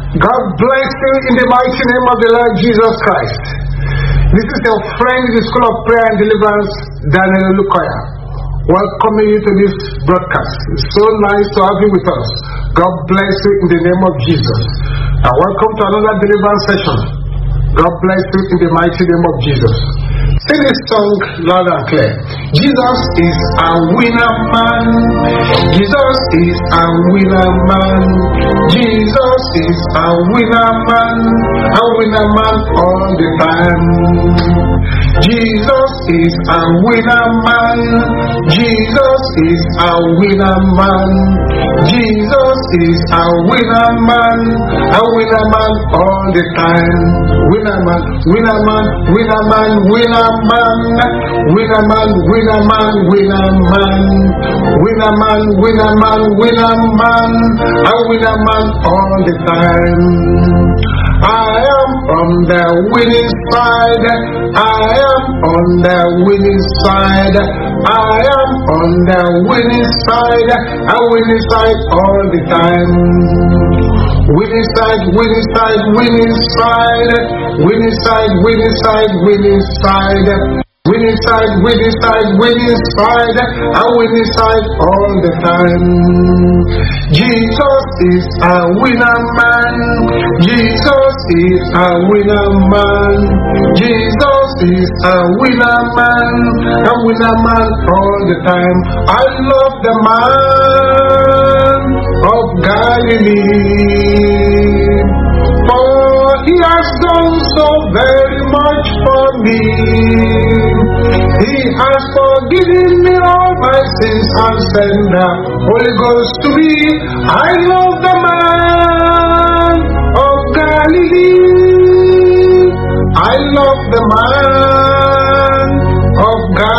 God bless you in the mighty name of the Lord Jesus Christ. This is your friend in the School of Prayer and Deliverance, Daniel Olukoya, welcoming you to this broadcast. It's so nice to have you with us. God bless you in the name of Jesus. And welcome to another deliverance session. God bless you in the mighty name of Jesus. Sing this song loud and clear. Jesus is a winner man. Jesus is a winner man. Jesus is a winner man. A winner man all the time. Jesus is a winner man. Jesus is a winner man. Jesus is a winner man. A winner man all the time. Winner man, winner man, winner man, winner man, winner man, winner man, winner man, winner man, winner man, winner man, a winner man all the time. I am on the winning side. I am on the winning side. I am on the winning side. A winning side all the time. Winning side, winning side, winning side. Winning side, winning side, winning side. Winning side, winning side, winning side. A winning side all the time. Jesus is a winner man. Jesus is a winner man. Jesus is a winner man. A winner man all the time. I love the man of Galilee, for he has done so very much for me. He has forgiven me all my sins and sent the Holy Ghost to me. I love the man of Galilee. I love the man of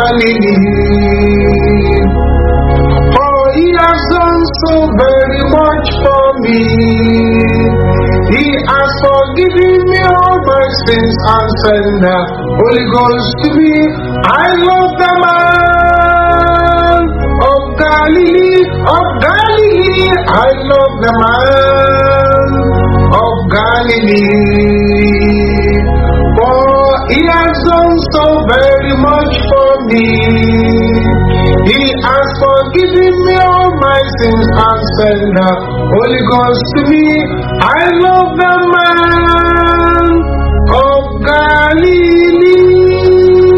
Galilee, for he has done so very much for me. He has forgiven me all my sins and sent the Holy Ghost to me. I love the man of Galilee, of Galilee. I love the man of Galilee, for he has done so very much for me. He has forgiven me all my sins and sent the Holy Ghost to me. I love the man of Galilee.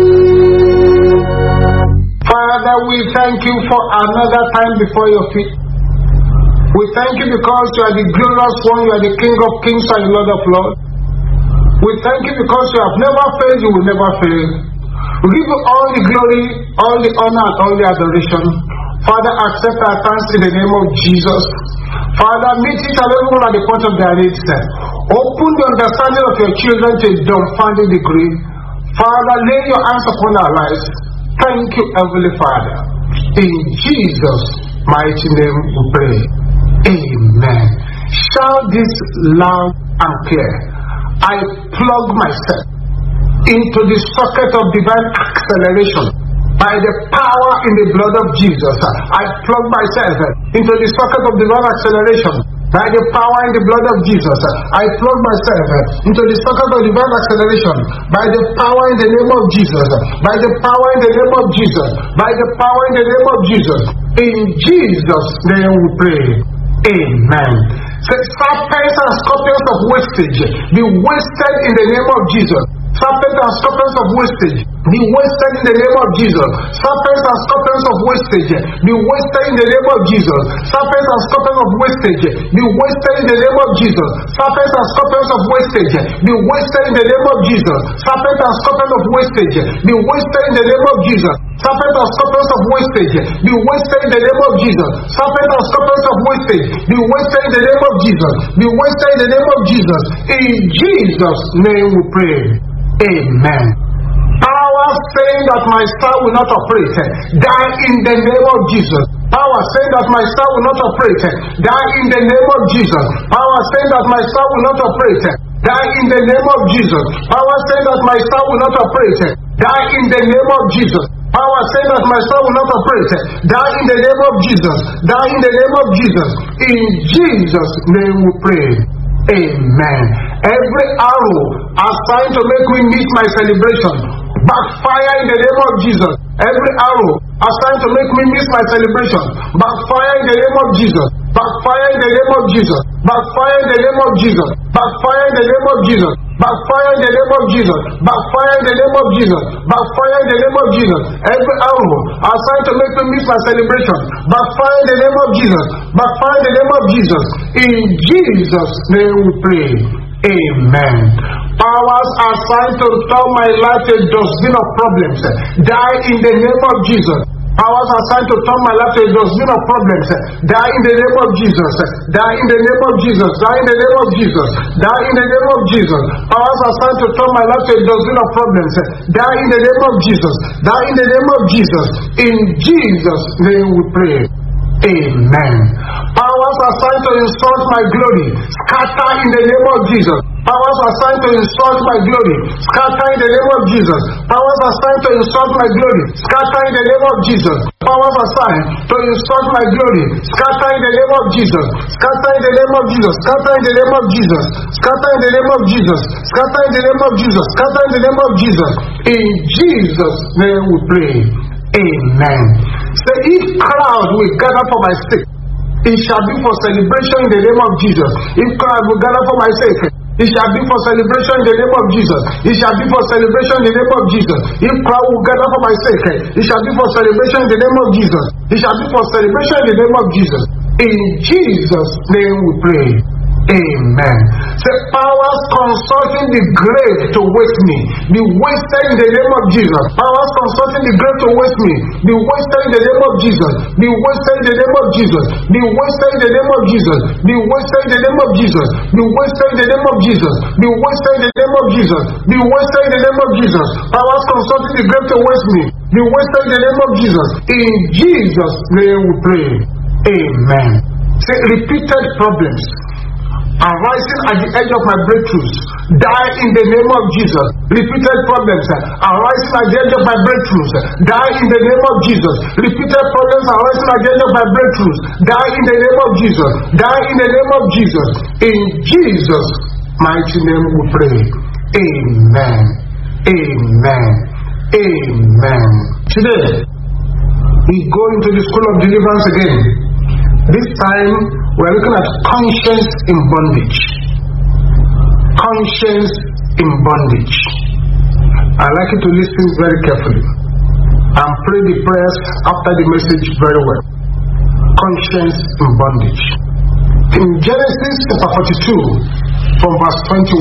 Father, we thank you for another time before your feet. We thank you because you are the glorious one, you are the King of kings and Lord of lords. We thank you because you have never failed, you will never fail. We give you all the glory, all the honor, and all the adoration. Father, accept our thanks in the name of Jesus. Father, meet each and everyone at the point of their needs. Open the understanding of your children to a dumbfounding degree. Father, lay your hands upon our lives. Thank you, Heavenly Father. In Jesus' mighty name we pray. Amen. Shout this loud and clear. I plug myself into the socket of divine acceleration by the power in the blood of Jesus. I plug myself into the socket of divine acceleration by the power in the blood of Jesus. I plug myself into the socket of divine acceleration by the power in the name of Jesus. By the power in the name of Jesus. By the power in the name of Jesus. In Jesus' name we pray. Amen. Serpents and scorpions of wastage be wasted in the name of Jesus. Serpents and scorpions of wastage be wasted in the name of Jesus. Serpents and scorpions of wastage be wasted in the name of Jesus. Serpents and scorpions of wastage be wasted in the name of Jesus. Serpents and scorpions of wastage be wasted in the name of Jesus. Serpents and scorpions of wastage be wasted in the name of Jesus. Serpents and scorpions of wastage be wasted in the name of Jesus. Serpents and scorpions of wastage be wasted in the name of Jesus. Be wasted in the name of Jesus. In Jesus' name we pray. Amen. Power saying that my star will not operate, die in the name of Jesus. Power saying that my star will not operate, die in the name of Jesus. Power saying that my star will not operate, die in the name of Jesus. Power saying that my star will not operate, die in the name of Jesus. Power saying that my star will not operate, die in the name of Jesus. Die in the name of Jesus. In Jesus' name we pray. Amen. Every arrow assigned to make me miss my celebration, backfire in the name of Jesus. Every arrow assigned to make me miss my celebration, backfire in the name of Jesus. Backfire in the name of Jesus. Backfire in the name of Jesus. Backfire in the name of Jesus. Backfire in the name of Jesus. Backfire in the name of Jesus. Backfire in the name of Jesus. Every arrow assigned to make me miss my celebration, backfire in the name of Jesus. Backfire in the name of Jesus. In Jesus' name we pray. Amen. Powers assigned to turn my life to a dustbin of problems, die in the name of Jesus. Powers assigned to turn my life to a dustbin of problems, die in the name of Jesus. Die in the name of Jesus. Die in the name of Jesus. Die in the name of Jesus. Powers assigned to turn my life to a dustbin of problems, die in the name of Jesus. Die in the name of Jesus. In Jesus' name we pray. Amen. Powers assigned to insult my glory, scatter in the name of Jesus. Powers assigned to insult my glory, scatter in the name of Jesus. Powers assigned to insult my glory, scatter in the name of Jesus. Powers assigned to insult my glory, scatter in the name of Jesus. Scatter in the name of Jesus. Scatter in the name of Jesus. Scatter in the name of Jesus. Scatter in the name of Jesus. Scatter in the name of Jesus. In Jesus' name we pray. Amen. Say, if crowd will gather for my sake, it shall be for celebration in the name of Jesus. If crowd will gather for my sake, it shall be for celebration in the name of Jesus. It shall be for celebration in the name of Jesus. If crowd will gather for my sake, it shall be for celebration in the name of Jesus. It shall be for celebration in the name of Jesus. In Jesus' name we pray. Amen. Say, powers consulting the grave to waste me, be wasted in the name of Jesus. Powers consulting the grave to waste me, be wasted in the name of Jesus. Be wasted in the name of Jesus. Be wasted in the name of Jesus. Be wasted in the name of Jesus. Be wasted in the name of Jesus. Be wasted in the name of Jesus. Be wasted in the name of Jesus. Powers consulting the grave to waste me, be wasted in the name of Jesus. In Jesus' name we pray. Amen. Say, repeated problems arising at the edge of my breakthroughs, die in the name of Jesus. Repeated problems arising at the edge of my breakthroughs, die in the name of Jesus. Repeated problems arising at the edge of my breakthroughs, die in the name of Jesus. Die in the name of Jesus. In Jesus' mighty name we pray. Amen. Amen. Amen. Today, we go into the school of deliverance again. This time, we are looking at conscience in bondage. Conscience in bondage. I'd like you to listen very carefully and pray the prayers after the message very well. Conscience in bondage. In Genesis chapter 42 from verse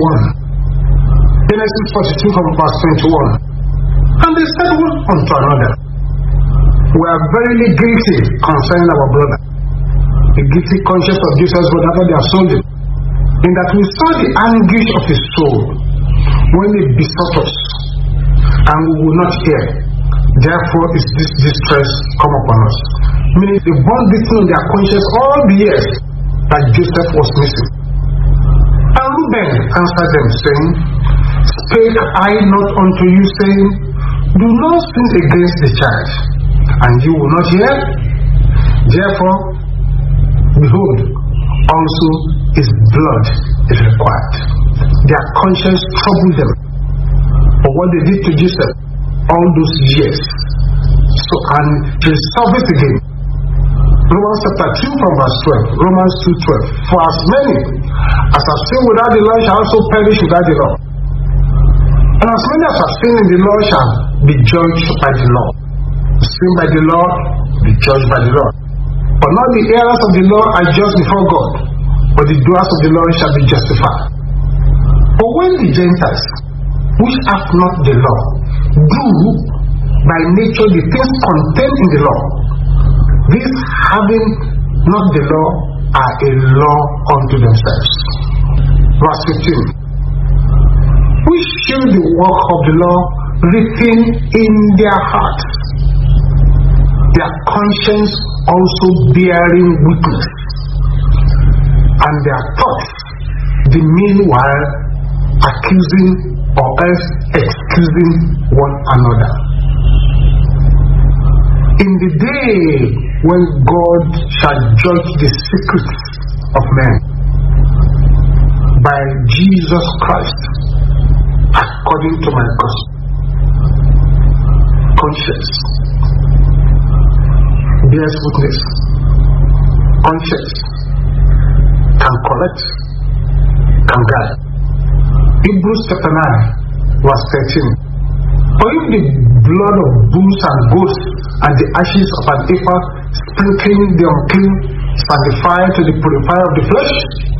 21. Genesis 42 from verse 21. And they said one unto another, we are verily guilty concerning our brother. The guilty conscience of Jesus would after they have sold him, in that we saw the anguish of his soul when he besought us, and we will not hear. Therefore is this distress come upon us. Meaning they bond this thing in their conscience all the years that Joseph was missing. And Reuben answered them, saying, spake I not unto you, saying, do not sin against the child, and you will not hear? Therefore, behold, also his blood is required. Their conscience troubled them for what they did to Jesus all those years. So, and to resolve it again, Romans chapter 2 from verse 12. Romans 2:12. For as many as have sinned without the law shall also perish without the law. And as many as have sinned in the law shall be judged by the law. Sin by the law, be judged by the law. For not the hearers of the law are just before God, but the doers of the law shall be justified. For when the Gentiles, which have not the law, do by nature the things contained in the law, these having not the law are a law unto themselves. Verse 15. Which shew the work of the law written in their hearts, their conscience also bearing witness, and their thoughts the meanwhile accusing or else excusing one another. In the day when God shall judge the secrets of men, by Jesus Christ according to my gospel. Conscience bears witness. Conscience can correct, can guide. Hebrews chapter 9 verse 13. For if the blood of bulls and goats and the ashes of an heifer sprinkling the unclean sanctify to the purifier of the flesh.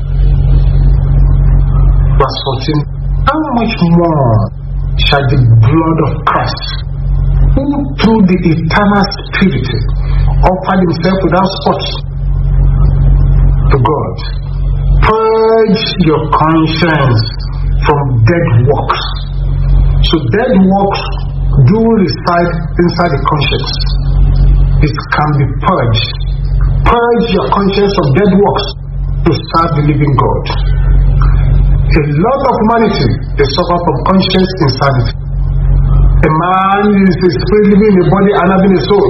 Verse 14. How much more shall the blood of Christ, who through the eternal Spirit offered himself without spot to God, purge your conscience from dead works. So dead works do reside inside the conscience. It can be purged. Purge your conscience of dead works to serve the living God. A lot of humanity, they suffer from conscience insanity. A man is a spirit living in a body and having a soul.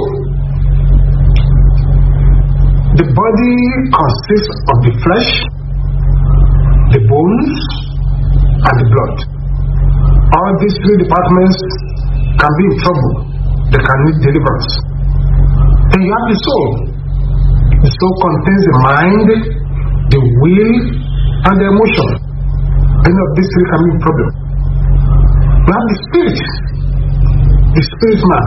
The body consists of the flesh, the bones, and the blood. All these three departments can be in trouble. They can need deliverance. Then you have the soul. The soul contains the mind, the will, and the emotion. Any of these three can be a problem. You have the spirit. The spirit man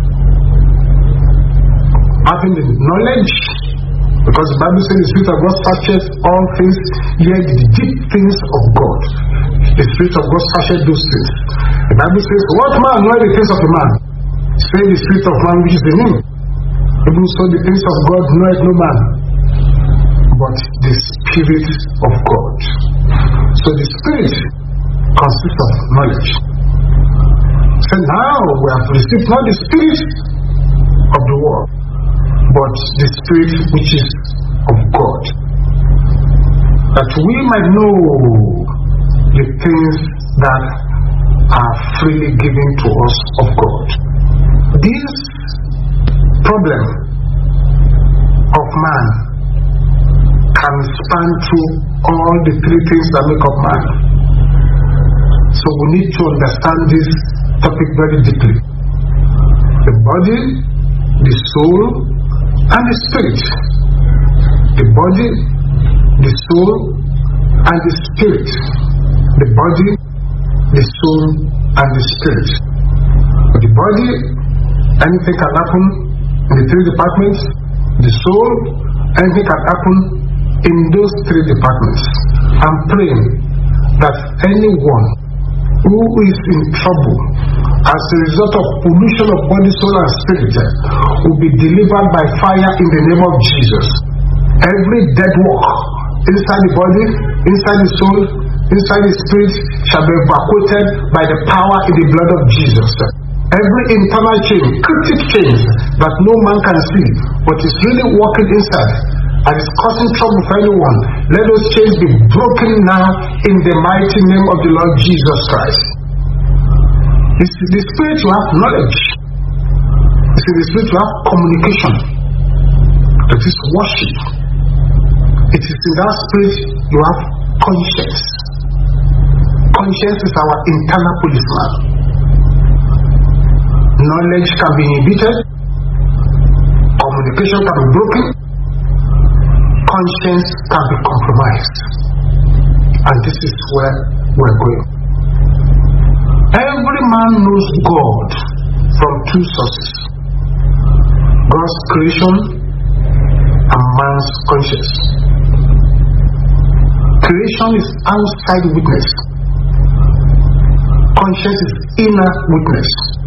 having the knowledge, because the Bible says the Spirit of God searches all things, yet the deep things of God. The Spirit of God searches those things. The Bible says, what man knoweth the things of a man? Say the Spirit of man which is in him. Even so the things of God knoweth no man, but the Spirit of God. So the Spirit consists of knowledge. So now we have received not the spirit of the world, but the Spirit which is of God, that we might know the things that are freely given to us of God. This problem of man can span through all the three things that make up man. So we need to understand this topic very deeply. The body, the soul, and the spirit. The body, the soul, and the spirit. The body, the soul, and the spirit. The body, anything can happen in the three departments. The soul, anything can happen in those three departments. I'm praying that anyone who is in trouble as a result of pollution of body, soul, and spirit will be delivered by fire in the name of Jesus. Every dead work inside the body, inside the soul, inside the spirit shall be evacuated by the power in the blood of Jesus. Every internal chain, cryptic chains that no man can see, but is really working inside and is causing trouble for anyone, let those chains be broken now in the mighty name of the Lord Jesus Christ. It's in the spirit you have knowledge. It's in the spirit you have communication. That is worship. It is in that spirit you have conscience. Conscience is our internal policeman. Knowledge can be inhibited. Communication can be broken. Conscience can be compromised. And this is where we're going. Every man knows God from two sources: God's creation and man's conscience. Creation is outside witness. Conscience is inner witness.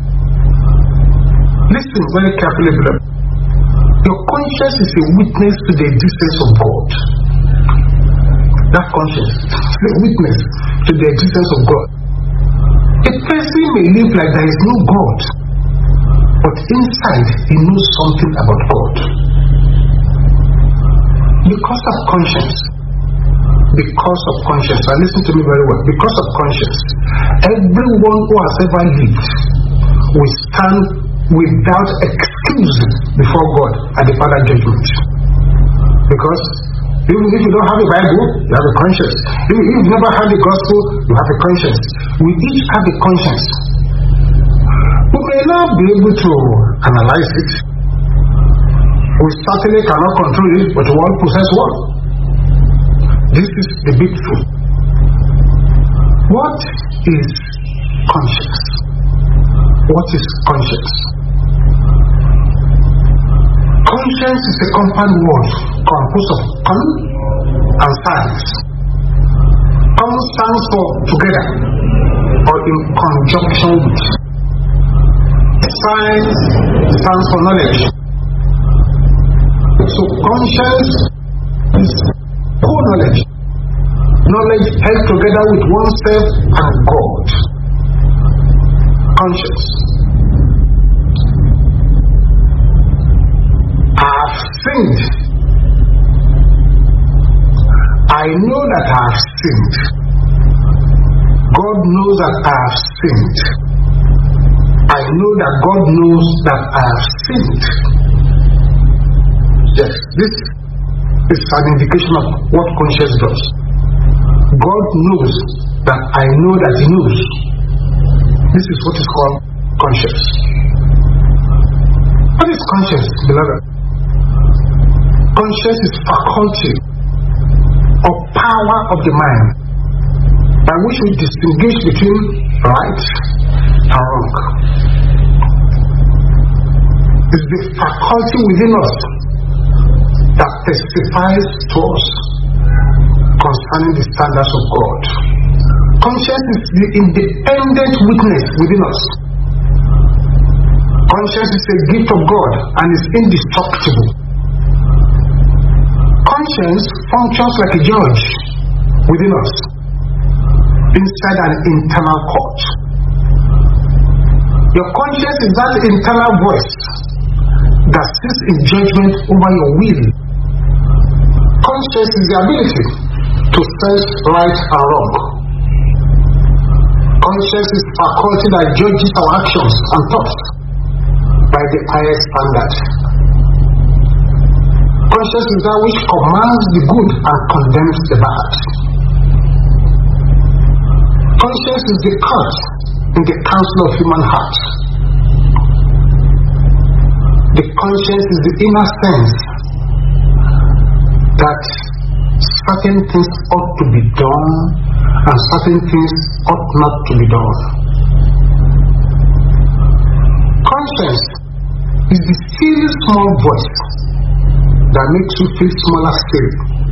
Listen very carefully, beloved. Your conscience is a witness to the existence of God. That conscience is a witness to the existence of God. A person may live like there is no God, but inside he knows something about God. Because of conscience. Because of conscience. Now listen to me very well. Because of conscience, everyone who has ever lived will stand without excuse before God at the final judgment. Because Even if you don't have a Bible, you have a conscience. Even if you've never had the gospel, you have a conscience. We each have a conscience. We may not be able to analyze it. We certainly cannot control it, but we all possess one. This is the big truth. What is conscience? What is conscience? Conscience is a compound word composed of con and science. Con stands for together or in conjunction with. Science stands for knowledge. So conscience is co-knowledge. Knowledge held together with oneself and God. Conscience. I have sinned. I know that I have sinned. God knows that I have sinned. I know that God knows that I have sinned. Yes, this is an indication of what conscience does. God knows that I know that He knows. This is what is called conscience. What is conscience, beloved? Conscience is faculty or power of the mind by which we distinguish between right and wrong. It's the faculty within us that testifies to us concerning the standards of God. Conscience is the independent witness within us. Conscience is a gift of God and is indestructible. Conscience functions like a judge within us, inside an internal court. Your conscience is that internal voice that sits in judgment over your will. Conscience is the ability to sense right and wrong. Conscience is faculty that judges our actions and thoughts by the highest standard. Conscience is that which commands the good and condemns the bad. Conscience is the court in the council of human hearts. The conscience is the inner sense that certain things ought to be done and certain things ought not to be done. Conscience is the still small voice that makes you feel smaller still.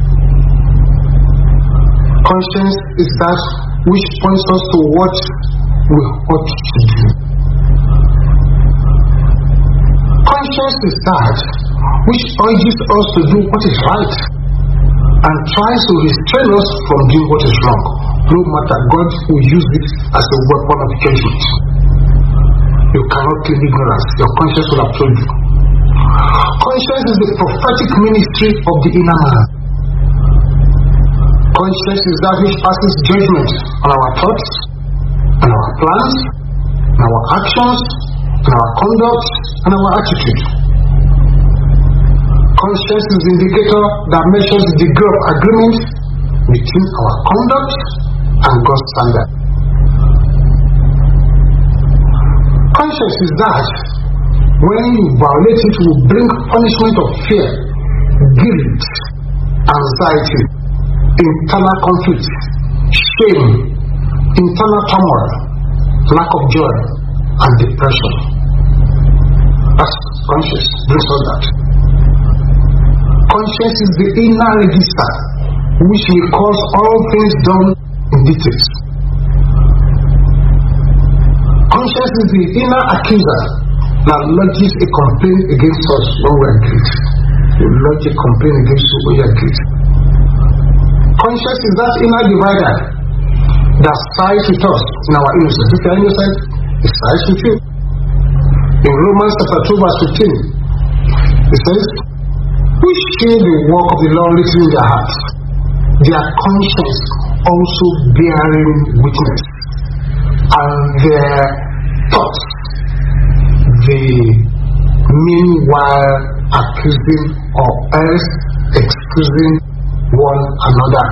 Conscience is that which points us to what we ought to do. Conscience is that which urges us to do what is right and tries to restrain us from doing what is wrong, no matter God will use it as a weapon of judgment. You cannot claim ignorance. Your conscience will have told you. Conscience is the prophetic ministry of the inner man. Conscience is that which passes judgment on our thoughts, on our plans, on our actions, on our conduct, and our attitude. Conscience is the indicator that measures the degree of agreement between our conduct and God's standard. Conscience is that when you violate it, will bring punishment of fear, guilt, anxiety, internal conflict, shame, internal turmoil, lack of joy, and depression. That's conscience brings us that. Conscience is the inner register which records all things done in details. Conscience is the inner accuser that lodges a complaint against us when we are guilty. You lodge a complaint against you when you are guilty. Conscience is that inner divider that sides with us in our innocence. If you are innocent, it sides with you. In Romans chapter 2 verse 15, it says, "Which share the work of the Lord written in their hearts, their conscience also bearing witness, and their thoughts, they meanwhile accusing or else excusing one another.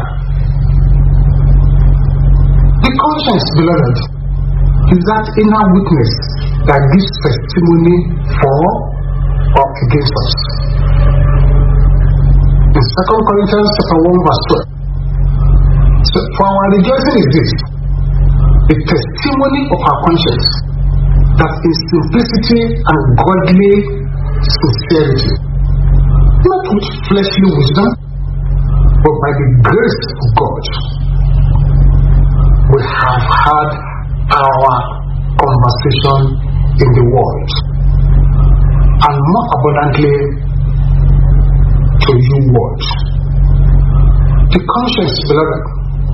The conscience, beloved, is that inner witness that gives testimony for or against us. In 2 Corinthians chapter 1 verse 12. So for our rejoicing is this, the testimony of our conscience, that in simplicity and godly sincerity, not with fleshly wisdom, but by the grace of God, we have had our conversation in the world, and more abundantly to you world. The conscience, beloved,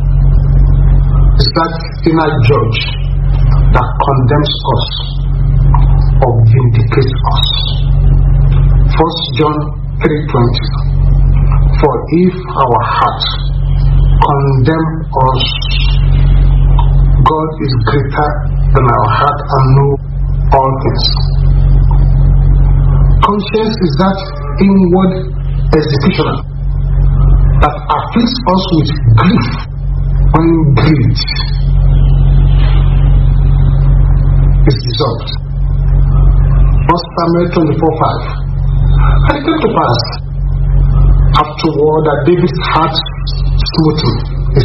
is that inner judge that condemns us or vindicates us. 1 John 3:20. For if our heart condemn us, God is greater than our heart and know all things. Conscience is that inward executioner that afflicts us with grief when greed is dissolved. 1 Samuel 24:5. And it came to pass afterward that David's heart smote him,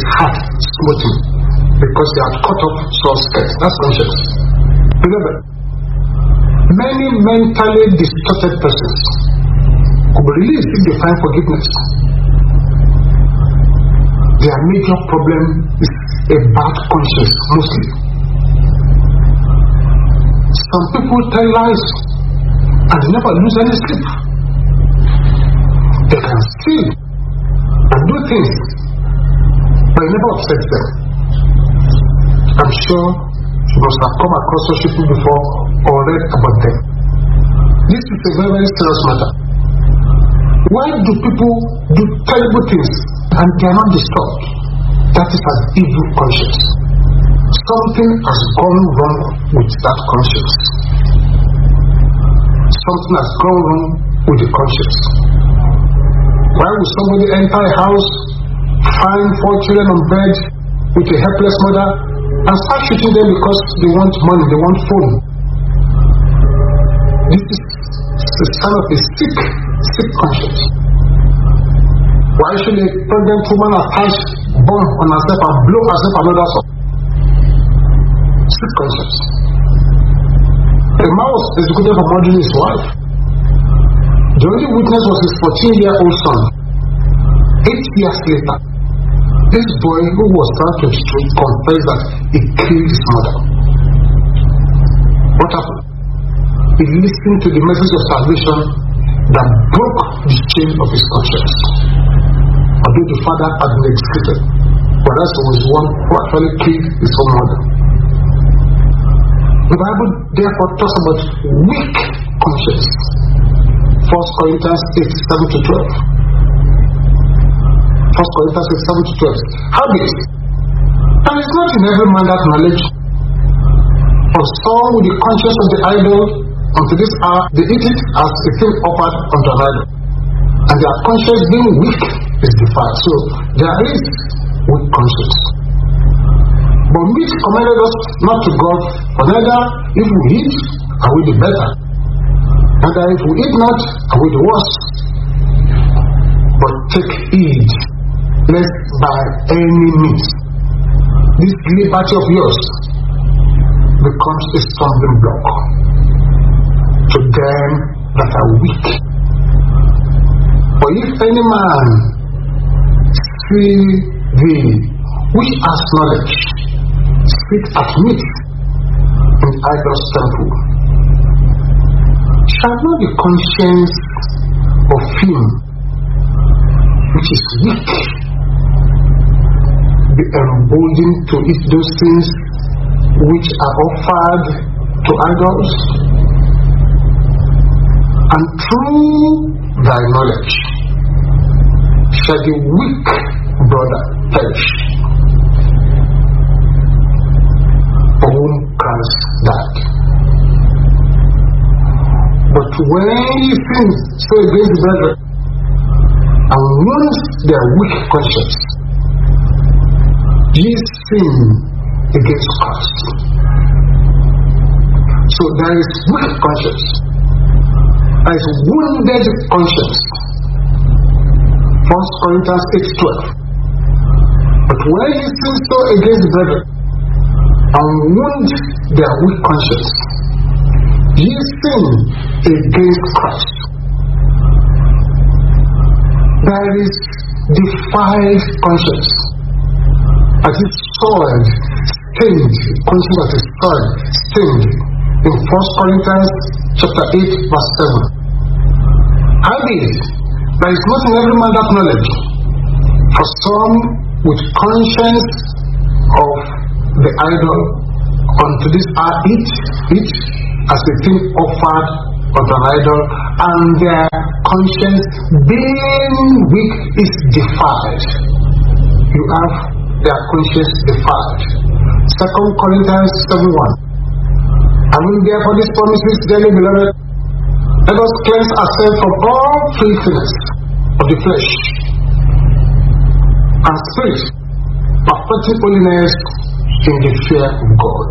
because he had cut off Saul's head. That's conscience. Beloved, many mentally distorted persons could be released if they find forgiveness. Their major problem is a bad conscience, mostly. Some people tell lies and never lose any sleep. They can steal and do things, but it never upsets them. I'm sure you must have come across such people before or read about them. This is a very, very serious matter. Why do people do terrible things and they are not disturbed? That is an evil conscience. Something has gone wrong with that conscience. Something has gone wrong with the conscience. Why would somebody enter a house, find 4 children on bed with a helpless mother, and start shooting them because they want money, they want phone? This is the sign of a sick conscience. Why should a pregnant woman attach bomb on herself and blow herself another song? Sick conscience. A man was executed for murdering his wife. The only witness was his 14-year-old son. 8 years later, this boy who was found to confess that he killed his mother. What happened? He listened to the message of salvation that broke the chain of his conscience. Although the father had been executed, but that was the one who actually killed his own mother. The Bible therefore talks about weak conscience. 1 Corinthians 8:7-12. 1 Corinthians 8:7-12. How this? And it's not in every man that knowledge. For some with the conscience of the idol, unto this hour they eat it as a thing offered unto an idol. And their conscience being weak is defiled. So there is weak conscience. But meat commanded us not to God, for neither if we eat are we the better, neither if we eat not are we the worse. But take heed, lest by any means this liberty of yours becomes a stumbling block to them that are weak. For if any man see thee which has knowledge sit at meat in idol's temple, shall not the conscience of him which is weak be emboldened to eat those things which are offered to idols? And through thy knowledge shall the weak brother perish, for whom Christ died. But when ye sin so against the brethren, and wounds their weak conscience. Ye sin against Christ. So there is weak conscience. There is wounded conscience. 1 Corinthians 8:12. But when ye sin so against the brethren, and wound their weak conscience, ye sin against Christ. There is defiled conscience. As is soiled, stained, conscience that is soiled, stained. In 1 Corinthians chapter 8, verse 7. Howbeit, there is not in every man that knowledge. For some with conscience of the idol, unto this are each as a thing offered unto an idol, and their conscience being weak is defiled. You have their conscience defiled. 2 Corinthians 7:1. Having therefore these promises, dearly beloved, let us cleanse ourselves from all filthiness of the flesh and spirit, perfecting holiness in the fear of God.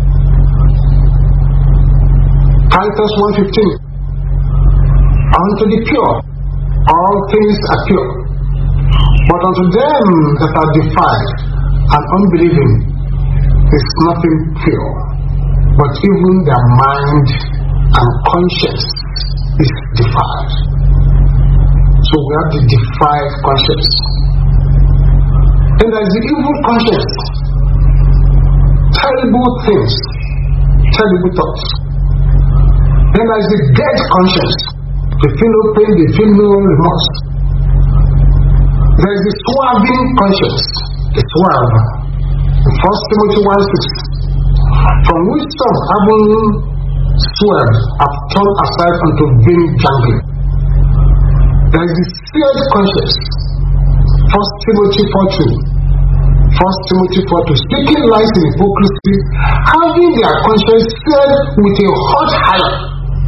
Titus 1:15. Unto the pure, all things are pure, but unto them that are defiled and unbelieving is nothing pure, but even their mind and conscience is defiled. So we have the defiled conscience. Then there is the evil conscience. Terrible things, terrible thoughts. Then there is the dead conscience. They feel no pain, they feel no remorse. There is the swerving conscience. The swerve. In 1 Timothy 1:6. From which some having swerved have turned aside unto vain jangling. There is the seared conscience. 1 Timothy 4:2. 1 Timothy 4:2. Speaking lies in hypocrisy, having their conscience seared with a hot iron.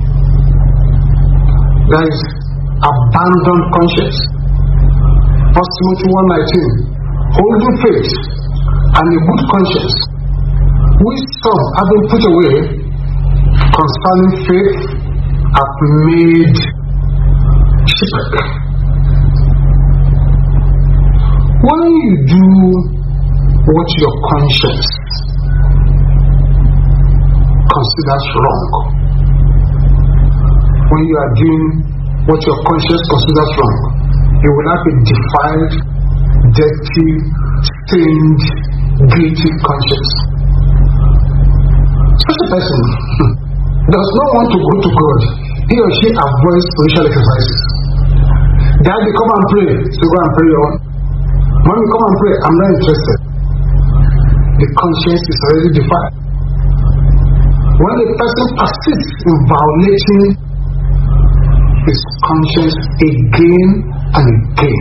There is abandoned conscience. 1 Timothy 1:19. Holding faith and a good conscience, which some having put away concerning faith have made shipwreck. When you do what your conscience considers wrong, when you are doing what your conscience considers wrong, you will have a defiled, dirty, stained, guilty conscience. Such a person does not want to go to God. He or she avoids spiritual exercises. Daddy, come and pray. So go and pray on. Mommy, come and pray. I'm not interested. The conscience is already defiled. When a person persists in violating his conscience again and again,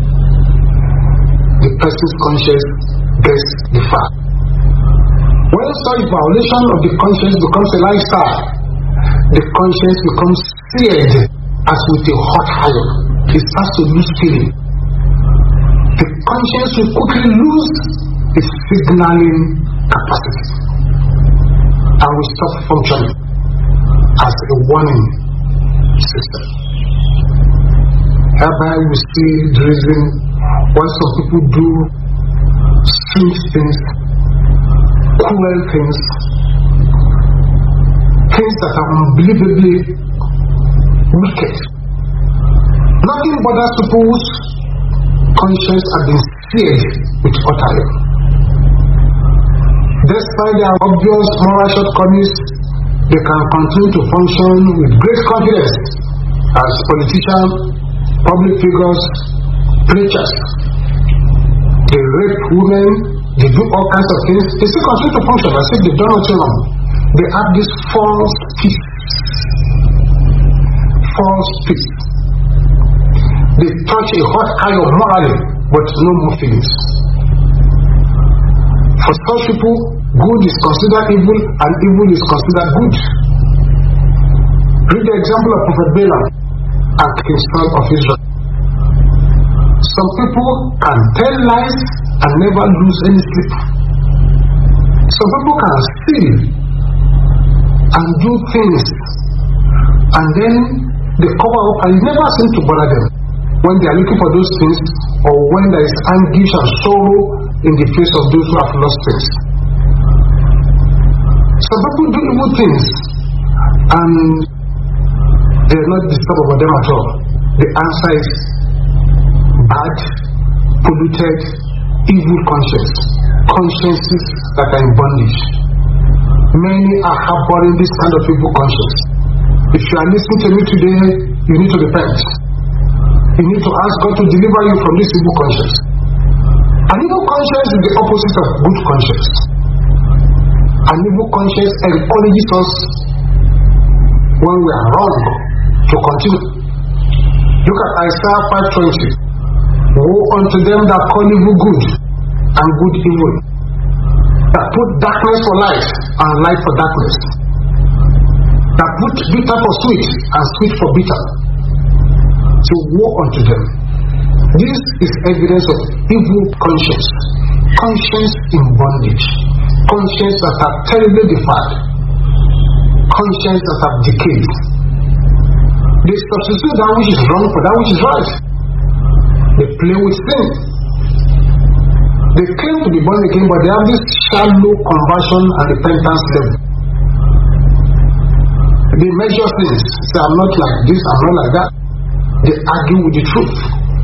the person's conscience gets defiled. When such violation of the conscience becomes a lifestyle, the conscience becomes seared as with a hot iron. It starts to lose feeling. The conscience will quickly lose its signaling capacity and will stop functioning as a warning system. Hereby we see the reason why some people do strange things, cruel things, things that are unbelievably wicked. Nothing bothers people whose conscience have been seared with hot iron. Despite their obvious moral shortcomings, they can continue to function with great confidence as politicians, public figures, preachers. They rape women, they do all kinds of things. They still continue to function as if they've done nothing wrong. They have this false peace. False peace. They touch a hot iron morally, but no more feelings. For such people, good is considered evil and evil is considered good. Read the example of Prophet Balaam and King Saul of Israel. Some people can tell lies and never lose any sleep. Some people can steal and do things, and then they cover up and it never seems to bother them when they are looking for those things, or when there is anguish and sorrow in the face of those who have lost things. Some people do evil things and they are not disturbed about them at all. The answer is bad, polluted, evil conscience. Consciences that are in bondage. Many are harboring this kind of evil conscience. If you are listening to me today, you need to repent. You need to ask God to deliver you from this evil conscience. An evil conscience is the opposite of good conscience. An evil conscience encourages us when we are wrong to continue. Look at Isaiah 5:20. Woe unto them that call evil good and good evil, that put darkness for light and light for darkness, that put bitter for sweet and sweet for bitter. So woe unto them. This is evidence of evil conscience. Conscience in bondage. Conscience that have terribly defiled. Conscience that have decayed. They substitute that which is wrong for that which is right. They play with sin. They claim to be born again, but they have this shallow conversion and repentance level. They measure things. Say, I'm not like this, I'm not like that. They argue with the truth.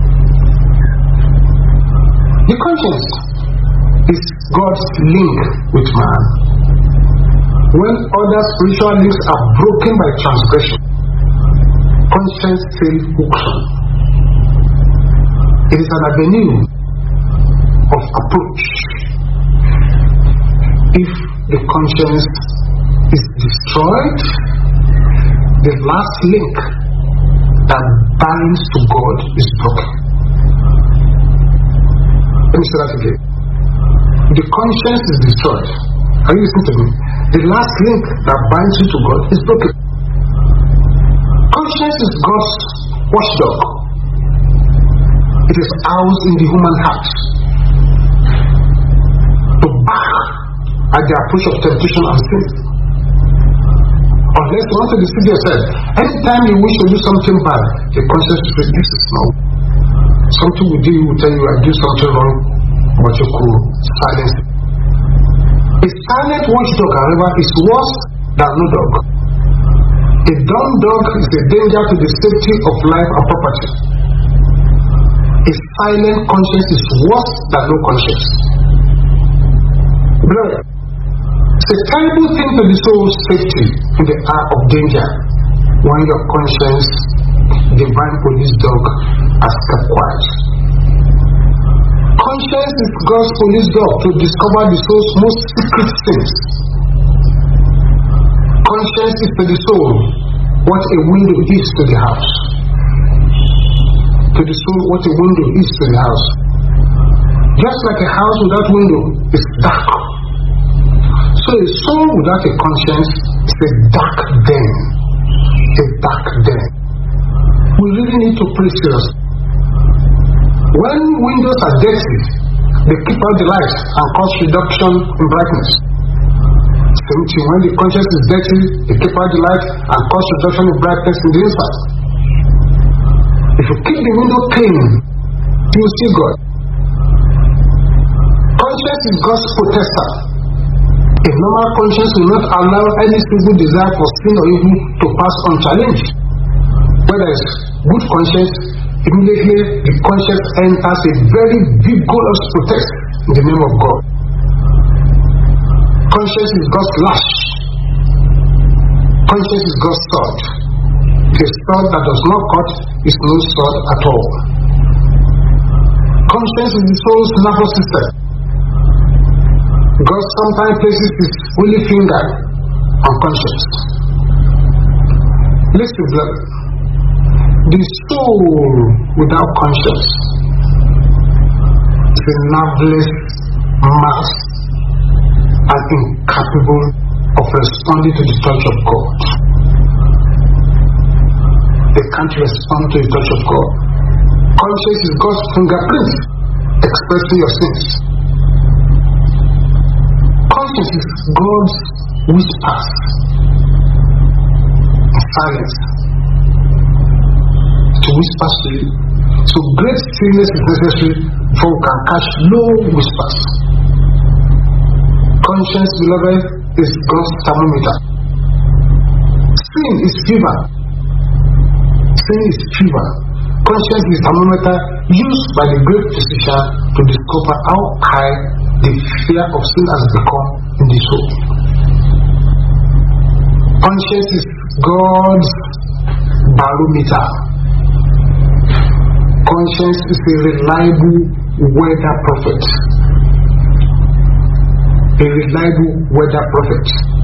The conscience is God's link with man. When other spiritual links are broken by transgression, conscience still hooks on. It is an avenue of approach. If the conscience is destroyed, the last link that binds to God is broken. Let me say that again. The conscience is destroyed. Are you listening to me? The last link that binds you to God is broken. Conscience is God's watchdog. It is housed in the human heart to bark at the approach of temptation and sin. Unless you want to deceive yourself, anytime you wish to do something bad, the conscience will say, this is no. Something will do, will tell you I do something wrong, but you could silence it. A silent watchdog, however, is worse than no dog. A dumb dog is a danger to the safety of life and property. A silent conscience is worse than no conscience. Brother, it's a terrible thing to the soul's safety in the hour of danger when your conscience, divine police dog, has kept quiet. Conscience is God's police dog to discover the soul's most secret sins. Conscience is to the soul what a window is to the house. To the soul what a window is to the house. Just like a house without window is dark. So a soul without a conscience is a dark den. A dark den. We really need to pray seriously. When windows are dirty, they keep out the light and cause reduction in brightness. Same thing, when the conscience is dirty, they keep out the light and cause reduction in brightness in the inside. If you keep the window clean, you will see God. Conscience is God's protester. A normal conscience will not allow any single desire for sin or evil to pass unchallenged. Where there is good conscience, immediately the conscience enters a very vigorous protest in the name of God. Conscience is God's lash. Conscience is God's sword. A sword that does not cut is no sword at all. Conscience is the soul's nervous system. God sometimes places his holy finger on conscience. Listen, beloved. The soul without conscience is a nerveless mass and incapable of responding to the touch of God. They can't respond to the touch of God. Conscience is God's fingerprint expressing your sins. Conscience is God's whispers in silence to whisper to you. So great stillness is necessary before we can catch low whispers. Conscience, beloved, is God's thermometer. Sin is fever. Sin is fever. Conscience is thermometer used by the great physician to discover how high the fear of sin has become in the soul. Conscience is God's barometer. Conscience is a reliable weather prophet. A reliable weather prophet.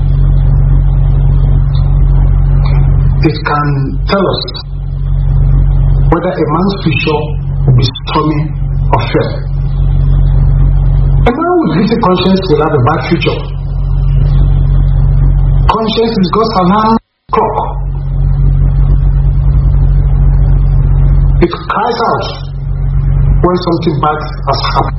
It can tell us whether a man's future will be stormy or fair. A man with guilty conscience will have a bad future. Conscience is God's alarm clock. It cries out when something bad has happened.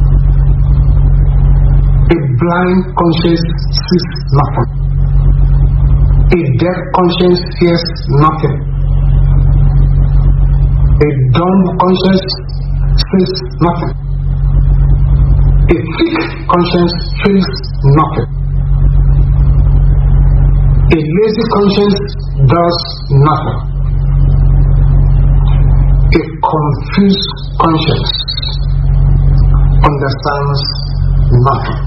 A blind conscience sees nothing. A deaf conscience hears nothing. A dumb conscience says nothing. A thick conscience feels nothing. A lazy conscience does nothing. A confused conscience understands nothing.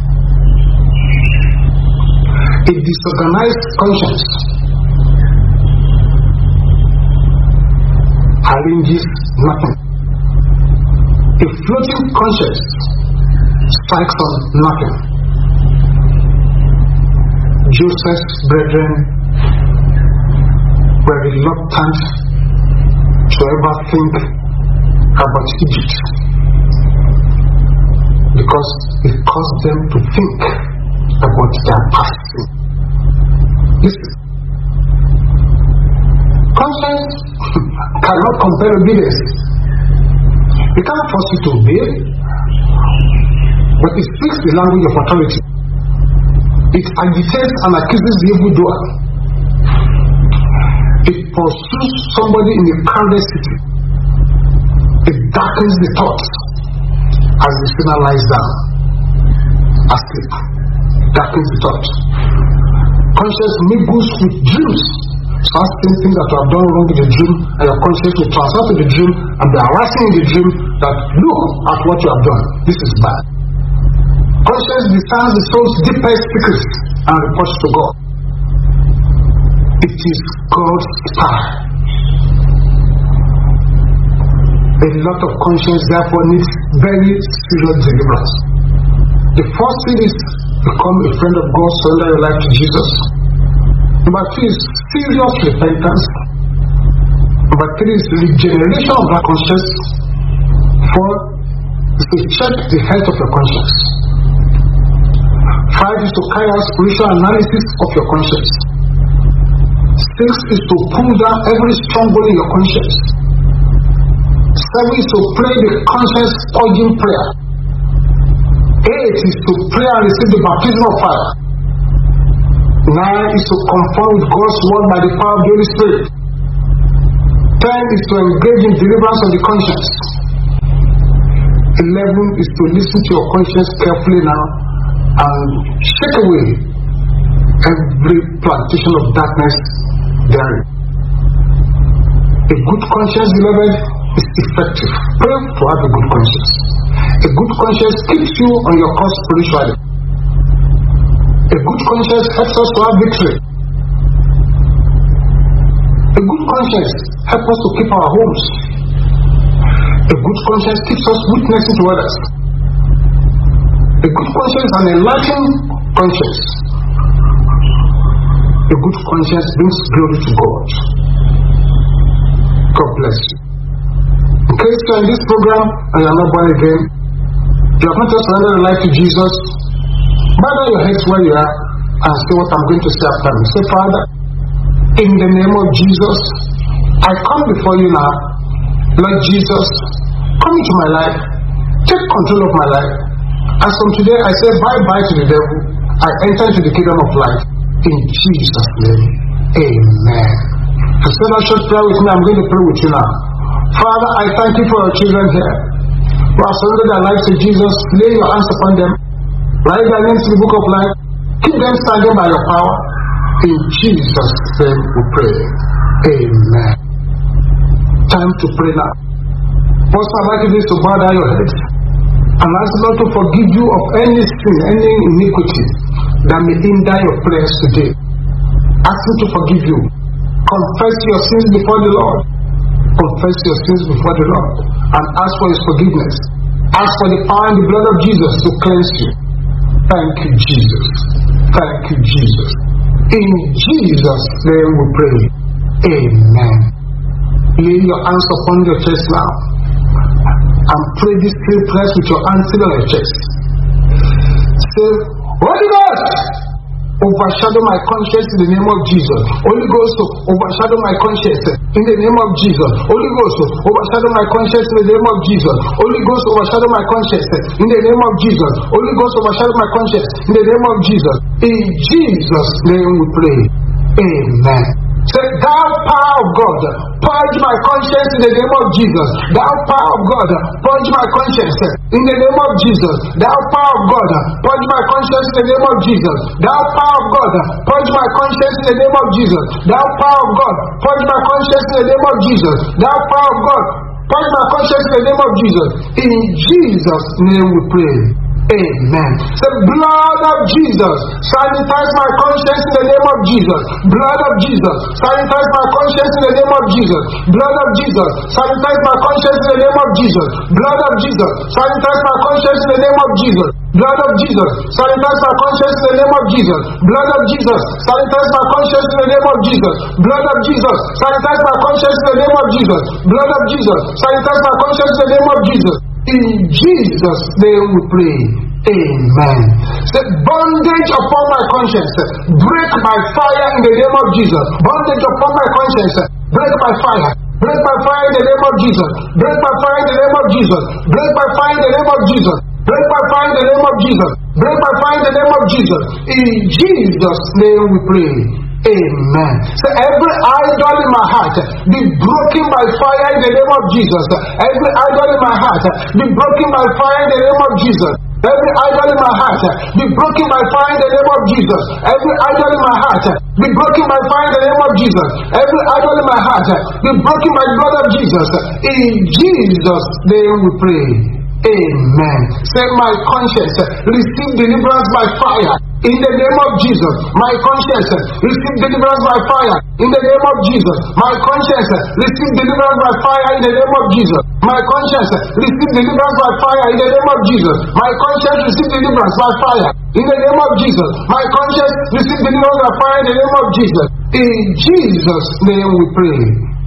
A disorganized conscience arranges nothing. A floating conscience strikes on nothing. Joseph's brethren were reluctant to ever think about Egypt because it caused them to think about their past. Listen, conscience cannot compel obedience. It can't force you to obey, but it speaks the language of authority. It agitates and accuses the evildoer. It pursues somebody in a crowded city. It darkens the thoughts as the sinner lies down asleep. Darkens the thoughts. Conscience mingles with dreams. So asking things that you have done wrong in the dream, and your conscience will transfer to the dream and be harassing in the dream that look at what you have done. This is bad. Conscience discerns the soul's deepest secrets and reports to God. It is God's spy. A lot of conscience therefore needs very serious deliverance. The first thing is become a friend of God, surrender your life to Jesus. Number 2 is serious repentance. Number 3 is regeneration of that conscience. 4 is to check the health of your conscience. 5 is to carry out spiritual analysis of your conscience. 6 is to pull down every stronghold in your conscience. 7 is to pray the conscience purging prayer. 8 is to pray and receive the baptism of fire. 9 is to conform with God's word by the power of the Holy Spirit. 10 is to engage in deliverance of the conscience. 11 is to listen to your conscience carefully now and shake away every plantation of darkness therein. A good conscience, beloved, is effective. Pray to have a good conscience. A good conscience keeps you on your course spiritually. A good conscience helps us to have victory. A good conscience helps us to keep our homes. A good conscience keeps us witnessing to others. A good conscience and a lacking conscience. A good conscience brings glory to God. God bless you. In case you are in this program and you are not born again, you have not just surrendered your life to Jesus, bow down your heads where you are and say what I'm going to say after me. Say, Father, in the name of Jesus, I come before you now. Lord Jesus, Come into my life. Take control of my life. As from today, I say bye-bye to the devil. I enter into the kingdom of life. In Jesus' name, amen. To say that short prayer with me, I'm going to pray with you now. Father, I thank you for your children here who have surrendered their lives to Jesus. Lay your hands upon them. Write their names in the book of life. Keep them standing by your power. In Jesus' name we pray. Amen. Time to pray now. First, I'd like you to bow down your head and ask the Lord to forgive you of any sin, any iniquity that may hinder your prayers today. Ask Him to forgive you. Confess your sins before the Lord. Confess your sins before the Lord and ask for His forgiveness. Ask for the power and the blood of Jesus to cleanse you. Thank you, Jesus. Thank you, Jesus. In Jesus' name we pray. Amen. Lay your hands upon your chest now and pray this three prayers with your hands on your chest. Say, Holy Ghost, overshadow my conscience in the name of Jesus. Holy Ghost, overshadow my conscience in the name of Jesus. Holy Ghost, overshadow my conscience in the name of Jesus. Holy Ghost, overshadow my conscience in the name of Jesus. Holy Ghost, overshadow my conscience in the name of Jesus. In Jesus' name we pray. Amen. Say, thou power of God, purge my conscience in the name of Jesus. Thou power of God, purge my conscience in the name of Jesus. Thou power of God, purge my conscience in the name of Jesus. Thou power of God, purge my conscience in the name of Jesus. Thou power of God, purge my conscience in the name of Jesus. Thou power of God, purge my conscience in the name of Jesus. In Jesus' name we pray. Amen. Say, blood of Jesus, sanitize my conscience in the name of Jesus. Blood of Jesus, sanitize my conscience in the name of Jesus. Blood of Jesus, sanitize my conscience in the name of Jesus. Blood of Jesus, sanitize my conscience in the name of Jesus. Blood of Jesus, sanitize my conscience in the name of Jesus. Blood of Jesus, sanitize my conscience in the name of Jesus. Blood of Jesus, sanitize my conscience in the name of Jesus. Blood of Jesus, sanitize my conscience in the name of Jesus. In Jesus' name we pray. Amen. Say, bondage upon my conscience, break by fire in the name of Jesus. Bondage upon my conscience, break by fire. Break by fire in the name of Jesus. Break by fire in the name of Jesus. Break by fire in the name of Jesus. Break by fire in the name of Jesus. Break by fire in the name of Jesus. In Jesus' name we pray. Amen. So every idol in my heart be broken by fire in the name of Jesus. Every idol in my heart be broken by fire in the name of Jesus. Every idol in my heart be broken by fire in the name of Jesus. Every idol in my heart be broken by fire in the name of Jesus. Every idol in my heart be broken by the blood of Jesus. In Jesus' name we pray. Amen. Say, my conscience, receive deliverance by fire. In the name of Jesus, my conscience, receive deliverance by fire. In the name of Jesus, my conscience, receive deliverance by fire. In the name of Jesus, my conscience, receive deliverance by fire. In the name of Jesus, my conscience, receive deliverance by fire. In the name of Jesus, my conscience, receive deliverance by fire. In the name of Jesus, in Jesus' name we pray.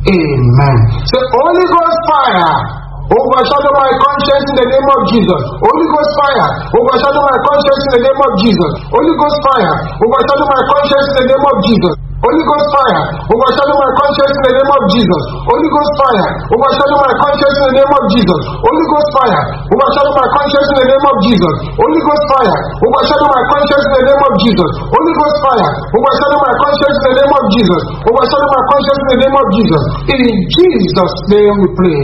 Amen. Say, Holy Ghost fire, overshadow my conscience in the name of Jesus. Holy Ghost fire, overshadow my conscience in the name of Jesus. Holy Ghost fire, overshadow my conscience in the name of Jesus. Holy Ghost fire, overshadow my conscience in the name of Jesus. Holy Ghost fire, overshadow my conscience in the name of Jesus. Holy Ghost fire, overshadow my conscience in the name of Jesus. Holy Ghost fire, overshadow my conscience in the name of Jesus. Holy Ghost fire, overshadow my conscience in the name of Jesus. Overshadow my conscience in the name of Jesus. In Jesus' name we pray.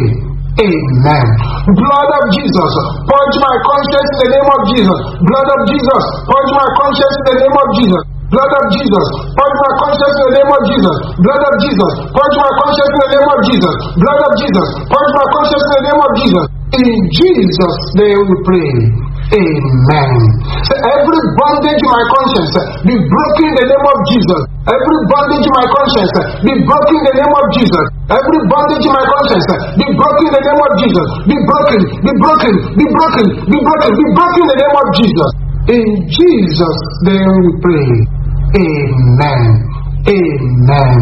Amen. Blood of Jesus, purge my conscience in the name of Jesus. Blood of Jesus, purge my conscience in the name of Jesus. Blood of Jesus, purge my conscience in the name of Jesus. Blood of Jesus, purge my conscience in the name of Jesus. Blood of Jesus, purge my conscience in the name of Jesus. In Jesus' name we pray. Amen. So every bondage in my conscience be broken in the name of Jesus. Every bondage in my conscience be broken in the name of Jesus. Every bondage in my conscience be broken in the name of Jesus. Be broken, be broken, be broken, be broken, be broken in the name of Jesus. In Jesus' name we pray. Amen. Amen.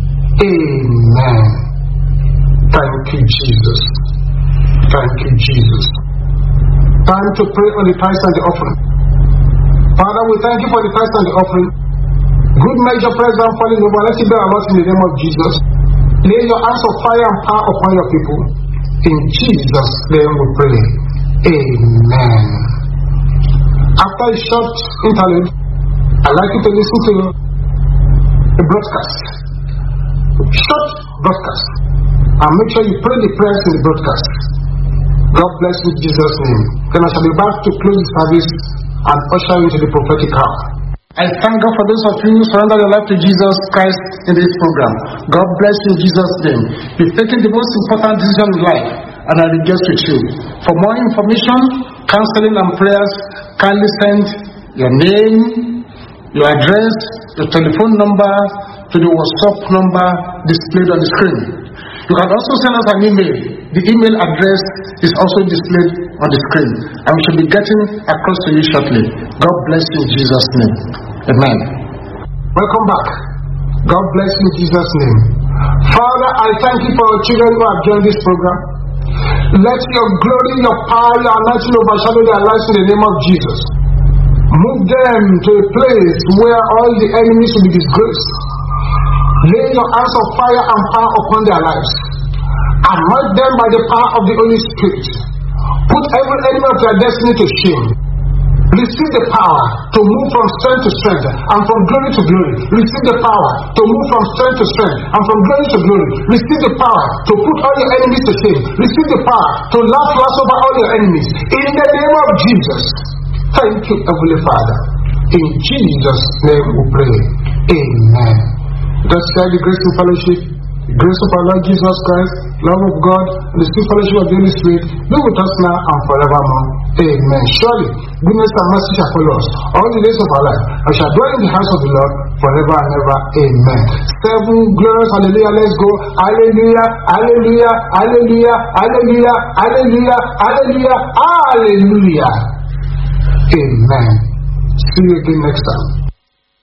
Amen. Thank you, Jesus. Thank you, Jesus. Time to pray on the tithes and the offering. Father, we thank you for the tithes and the offering. Good measure, praise and falling over. Let it be a lot in the name of Jesus. Lay your hands of fire and power upon your people. In Jesus' name we pray. Amen. After a short interlude, I'd like you to listen to a broadcast. Short broadcast. And make sure you pray the prayers in the broadcast. God bless you in Jesus' name. Then I shall be back to close the service and usher into the prophetic hour. I thank God for those of you who surrender your life to Jesus Christ in this program. God bless you in Jesus' name. You've taken the most important decision in life, and I rejoice with you. For more information, counseling and prayers, kindly send your name, your address, your telephone number to the WhatsApp number displayed on the screen. You can also send us an email. The email address is also displayed on the screen, and we shall be getting across to you shortly. God bless you in Jesus' name. Amen. Welcome back. God bless you in Jesus' name. Father, I thank you for your children who have joined this program. Let your glory, your power, your anointing overshadow their lives in the name of Jesus. Move them to a place where all the enemies will be disgraced. Lay your hands of fire and power upon their lives. Anoint them by the power of the Holy Spirit. Put every enemy of their destiny to shame. Receive the power to move from strength to strength and from glory to glory. Receive the power to move from strength to strength and from glory to glory. Receive the power to put all your enemies to shame. Receive the power to laugh over all your enemies. In the name of Jesus. Thank you, Heavenly Father. In Jesus' name we pray. Amen. Let us share the grace and fellowship. The grace of our Lord Jesus Christ, love of God, and the sweet fellowship of the Holy Spirit be with us now and forevermore. Amen. Surely, goodness and mercy shall follow us all the days of our life. I shall dwell in the house of the Lord forever and ever. Amen. 7 glorious hallelujah. Let's go. Hallelujah. Hallelujah. Hallelujah. Hallelujah. Hallelujah. Hallelujah. Hallelujah. Amen. See you again next time.